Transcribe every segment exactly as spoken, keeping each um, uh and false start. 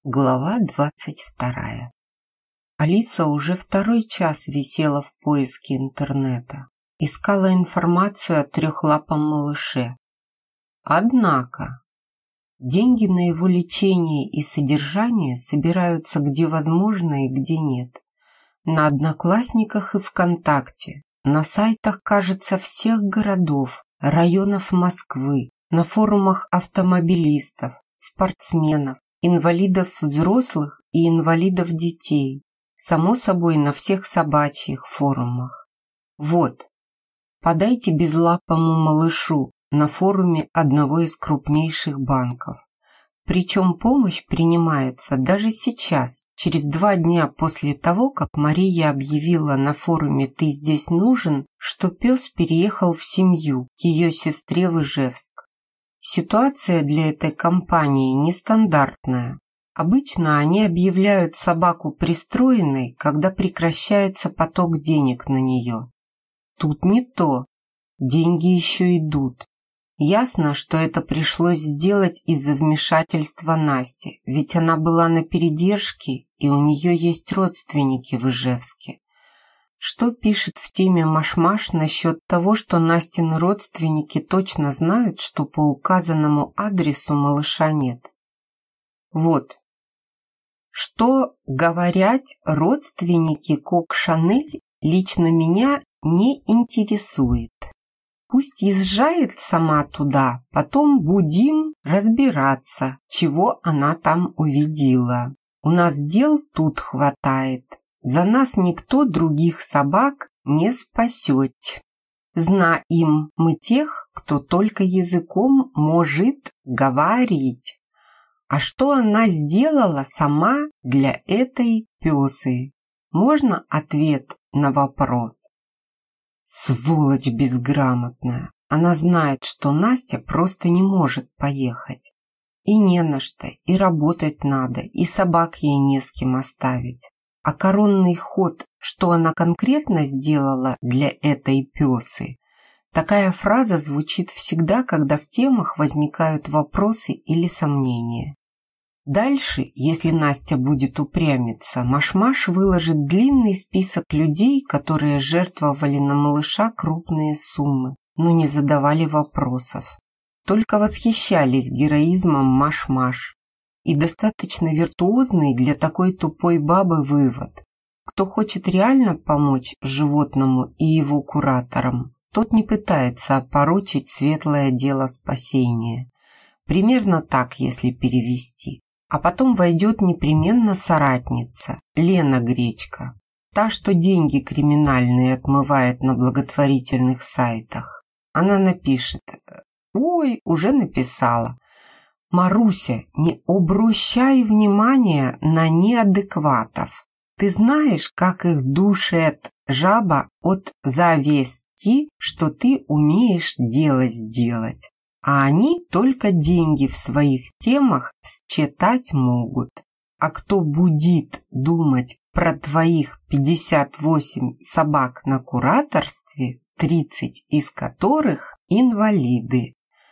Глава двадцать вторая. Алиса уже второй час висела в поиске интернета. Искала информацию о трехлапом малыше. Однако деньги на его лечение и содержание собираются где возможно и где нет. На Одноклассниках и ВКонтакте, на сайтах, кажется, всех городов, районов Москвы, на форумах автомобилистов, спортсменов, инвалидов взрослых и инвалидов детей. Само собой, на всех собачьих форумах. Вот, подайте безлапому малышу на форуме одного из крупнейших банков. Причем помощь принимается даже сейчас, через два дня после того, как Мария объявила на форуме «Ты здесь нужен», что пес переехал в семью к ее сестре в Ижевск. Ситуация для этой компании нестандартная. Обычно они объявляют собаку пристроенной, когда прекращается поток денег на нее. Тут не то. Деньги еще идут. Ясно, что это пришлось сделать из-за вмешательства Насти, ведь она была на передержке, и у нее есть родственники в Ижевске. Что пишет в теме Маш-Маш насчет того, что Настины родственники точно знают, что по указанному адресу малыша нет? Вот. Что говорят родственники Кок-Шанель, лично меня не интересует. Пусть езжает сама туда, потом будем разбираться, чего она там увидела. У нас дел тут хватает. За нас никто других собак не спасет. Знаем мы тех, кто только языком может говорить. А что она сделала сама для этой пёсы? Можно ответ на вопрос? Сволочь безграмотная. Она знает, что Настя просто не может поехать. И не на что, и работать надо, и собак ей не с кем оставить. А коронный ход, что она конкретно сделала для этой пёсы? Такая фраза звучит всегда, когда в темах возникают вопросы или сомнения. Дальше, если Настя будет упрямиться, Маш-Маш выложит длинный список людей, которые жертвовали на малыша крупные суммы, но не задавали вопросов. Только восхищались героизмом Маш-Маш. И достаточно виртуозный для такой тупой бабы вывод. Кто хочет реально помочь животному и его кураторам, тот не пытается опорочить светлое дело спасения. Примерно так, если перевести. А потом войдет непременно соратница, Лена Гречка. Та, что деньги криминальные отмывает на благотворительных сайтах. Она напишет: «Ой, уже написала. Маруся, не обращай внимания на неадекватов. Ты знаешь, как их душит жаба от зависти, что ты умеешь дело сделать. А они только деньги в своих темах считать могут. А кто будет думать про твоих пятьдесят восемь собак на кураторстве, тридцать из которых инвалиды?»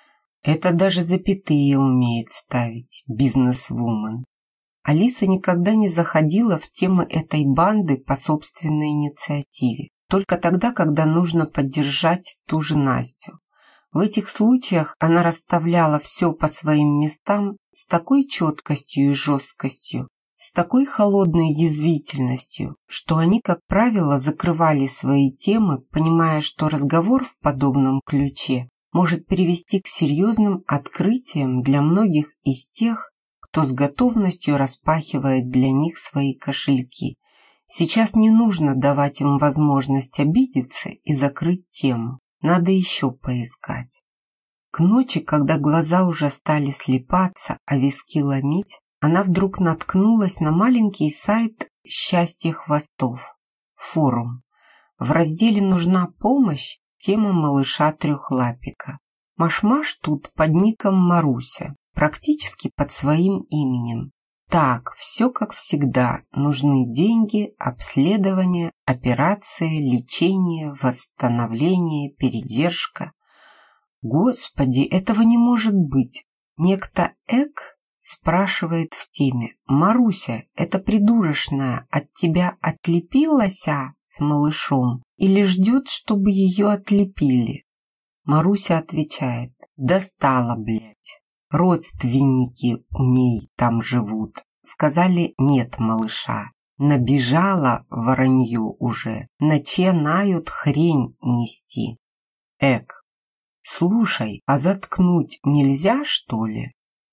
Это даже запятые умеет ставить бизнес-вумен. Алиса никогда не заходила в темы этой банды по собственной инициативе. Только тогда, когда нужно поддержать ту же Настю. В этих случаях она расставляла все по своим местам с такой четкостью и жесткостью, с такой холодной язвительностью, что они, как правило, закрывали свои темы, понимая, что разговор в подобном ключе может привести к серьезным открытиям для многих из тех, кто с готовностью распахивает для них свои кошельки. Сейчас не нужно давать им возможность обидеться и закрыть тему. Надо еще поискать. К ночи, когда глаза уже стали слипаться, а виски ломить, она вдруг наткнулась на маленький сайт «Счастье хвостов» – форум. В разделе «Нужна помощь» тема малыша трехлапика. Маш-Маш тут под ником Маруся, практически под своим именем. Так, все как всегда. Нужны деньги, обследование, операции, лечение, восстановление, передержка. Господи, этого не может быть. Некто Эк спрашивает в теме: «Маруся, эта придурочная от тебя отлепилась а, с малышом или ждет, чтобы ее отлепили?» Маруся отвечает: «Достала, блядь. Родственники у ней там живут. Сказали, нет малыша. Набежала воронье уже. Начинают хрень нести». Эк: «Слушай, а заткнуть нельзя, что ли?»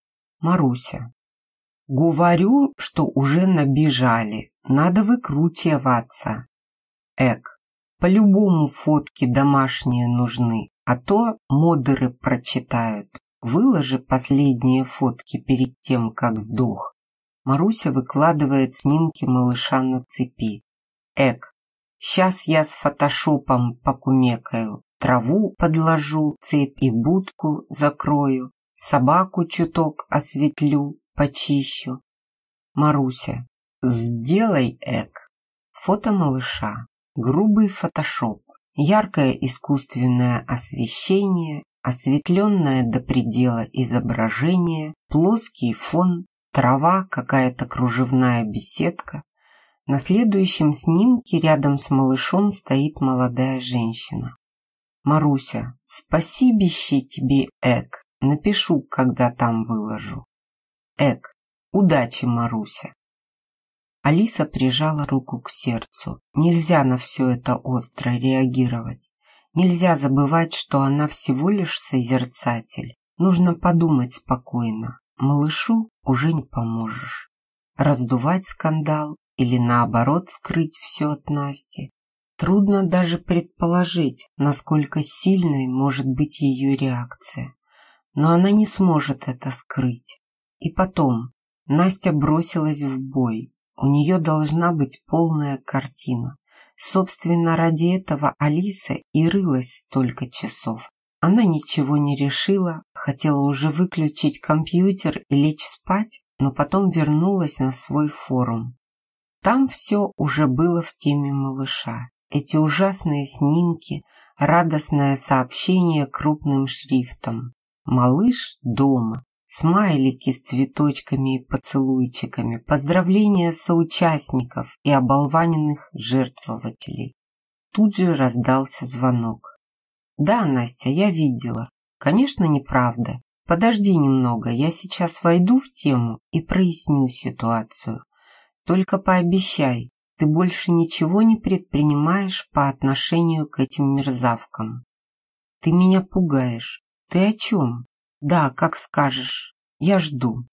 Маруся: «Говорю, что уже набежали. Надо выкручиваться». Эк: «По-любому фотки домашние нужны, а то модеры прочитают. Выложи последние фотки перед тем, как сдох». Маруся выкладывает снимки малыша на цепи. Эк: «Сейчас я с фотошопом покумекаю. Траву подложу, цепь и будку закрою. Собаку чуток осветлю, почищу». Маруся: «Сделай, эк». Фото малыша. Грубый фотошоп. Яркое искусственное освещение, осветленное до предела изображение, плоский фон, трава, какая-то кружевная беседка. На следующем снимке рядом с малышом стоит молодая женщина. Маруся: «Спасибище тебе, эк. Напишу, когда там выложу». Эк: «Удачи, Маруся». Алиса прижала руку к сердцу. Нельзя на все это остро реагировать. Нельзя забывать, что она всего лишь созерцатель. Нужно подумать спокойно. Малышу уже не поможешь. Раздувать скандал или наоборот скрыть все от Насти. Трудно даже предположить, насколько сильной может быть ее реакция. Но она не сможет это скрыть. И потом, Настя бросилась в бой. У нее должна быть полная картина. Собственно, ради этого Алиса и рылась столько часов. Она ничего не решила, хотела уже выключить компьютер и лечь спать, но потом вернулась на свой форум. Там все уже было в теме малыша. Эти ужасные снимки, радостное сообщение крупным шрифтом. «Малыш дома». Смайлики с цветочками и поцелуйчиками, поздравления соучастников и оболваненных жертвователей. Тут же раздался звонок. «Да, Настя, я видела. Конечно, неправда. Подожди немного, я сейчас войду в тему и проясню ситуацию. Только пообещай, ты больше ничего не предпринимаешь по отношению к этим мерзавкам. Ты меня пугаешь. Ты о чем? Да, как скажешь. Я жду».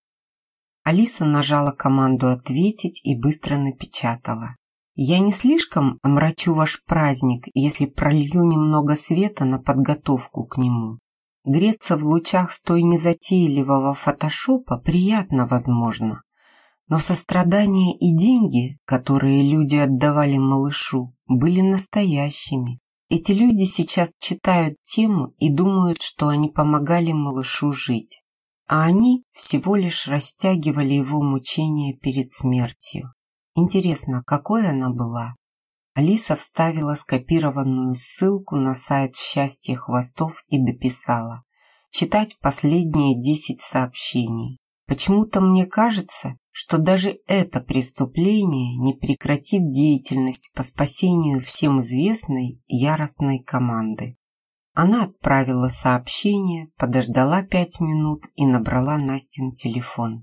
Алиса нажала команду «Ответить» и быстро напечатала: «Я не слишком омрачу ваш праздник, если пролью немного света на подготовку к нему. Греться в лучах столь незатейливого фотошопа приятно, возможно. Но сострадание и деньги, которые люди отдавали малышу, были настоящими. Эти люди сейчас читают тему и думают, что они помогали малышу жить, а они всего лишь растягивали его мучения перед смертью. Интересно, какой она была?» Алиса вставила скопированную ссылку на сайт «Счастье хвостов» и дописала: «Читать последние десять сообщений. Почему-то мне кажется, что даже это преступление не прекратит деятельность по спасению всем известной яростной команды». Она отправила сообщение, подождала пять минут и набрала Настин телефон.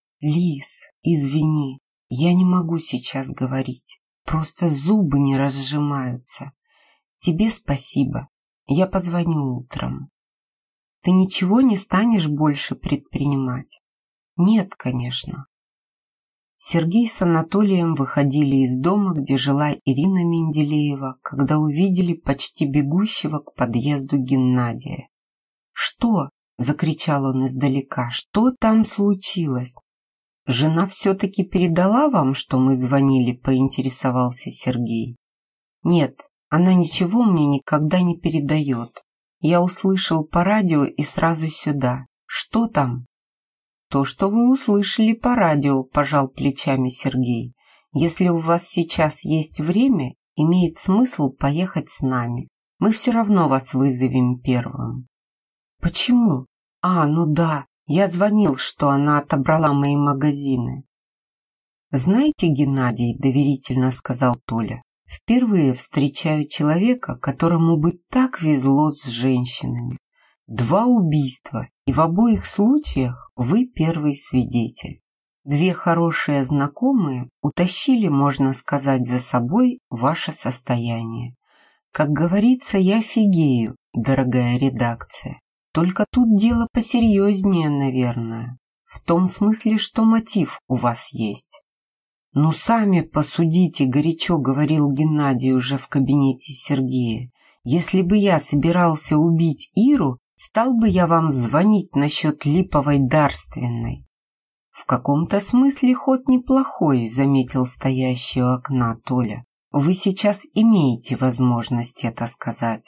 «Лиз, извини, я не могу сейчас говорить. Просто зубы не разжимаются. Тебе спасибо. Я позвоню утром. Ты ничего не станешь больше предпринимать?» «Нет, конечно». Сергей с Анатолием выходили из дома, где жила Ирина Менделеева, когда увидели почти бегущего к подъезду Геннадия. «Что?» – закричал он издалека. «Что там случилось?» «Жена все-таки передала вам, что мы звонили?» – поинтересовался Сергей. «Нет, она ничего мне никогда не передает. Я услышал по радио и сразу сюда. Что там?» «То, что вы услышали по радио», – пожал плечами Сергей. «Если у вас сейчас есть время, имеет смысл поехать с нами. Мы все равно вас вызовем первым». «Почему? А, ну да, Я звонил, что она отобрала мои магазины. «Знаете, Геннадий, — доверительно сказал Толя, — впервые встречаю человека, которому бы так везло с женщинами. Два убийства, и в обоих случаях вы первый свидетель. Две хорошие знакомые утащили, можно сказать, за собой ваше состояние. Как говорится, я фигею, дорогая редакция. Только тут дело посерьезнее, наверное. В том смысле, что мотив у вас есть». «Ну, сами посудите», — горячо говорил Геннадий уже в кабинете Сергея. «Если бы я собирался убить Иру, стал бы я вам звонить насчет липовой дарственной». «В каком-то смысле ход неплохой», — заметил стоящий у окна Толя. «Вы сейчас имеете возможность это сказать.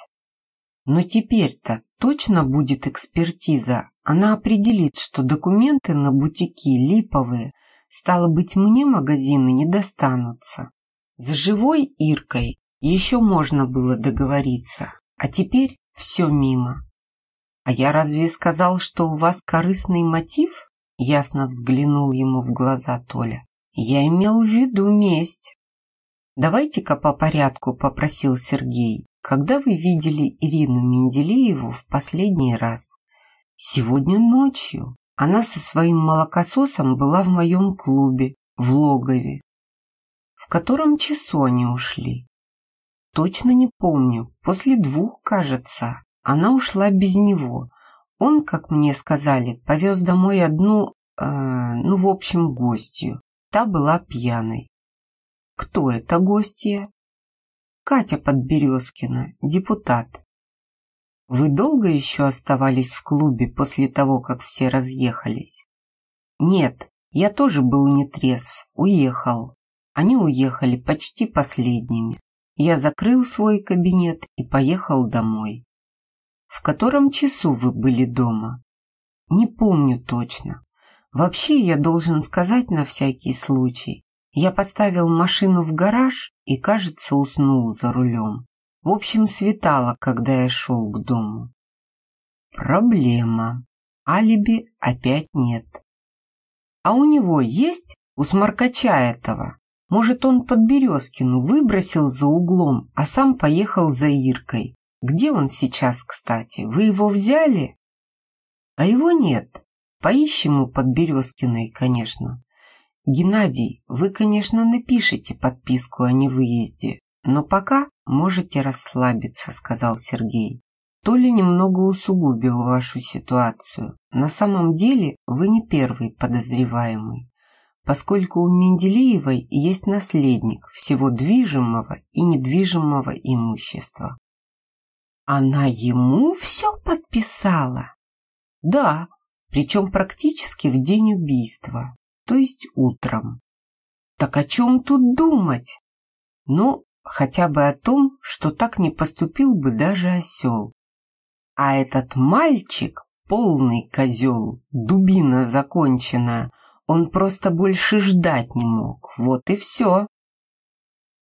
Но теперь-то точно будет экспертиза. Она определит, что документы на бутики липовые. Стало быть, мне магазины не достанутся. С живой Иркой еще можно было договориться, а теперь все мимо». «А я разве сказал, что у вас корыстный мотив?» — ясно взглянул ему в глаза Толя. «Я имел в виду месть». «Давайте-ка по порядку», — попросил Сергей. «Когда вы видели Ирину Менделееву в последний раз?» «Сегодня ночью. Она со своим молокососом была в моем клубе, в логове». «В котором часу они ушли?» «Точно не помню. После двух, кажется. Она ушла без него. Он, как мне сказали, повез домой одну, э, ну, в общем, гостью. Та была пьяной». «Кто это гостья?» «Катя Подберезкина, депутат». «Вы долго еще оставались в клубе после того, как все разъехались?» «Нет, я тоже был нетрезв, уехал. Они уехали почти последними. Я закрыл свой кабинет и поехал домой». «В котором часу вы были дома?» «Не помню точно. Вообще, я должен сказать на всякий случай, я поставил машину в гараж и, кажется, уснул за рулем. В общем, светало, когда я шел к дому». «Проблема. Алиби опять нет». «А у него есть, у сморкача этого? Может, он Подберезкину выбросил за углом, а сам поехал за Иркой? Где он сейчас, кстати? Вы его взяли?» «А его нет. Поищем у Подберезкиной, конечно. Геннадий, вы, конечно, напишите подписку о невыезде, но пока можете расслабиться», — сказал Сергей. «Толя немного усугубил вашу ситуацию. На самом деле вы не первый подозреваемый, поскольку у Менделеевой есть наследник всего движимого и недвижимого имущества». «Она ему все подписала?» «Да, причем практически в день убийства, то есть утром». «Так о чем тут думать?» «Ну, хотя бы о том, что так не поступил бы даже осел. А этот мальчик — полный козел, дубина законченная, он просто больше ждать не мог, вот и все».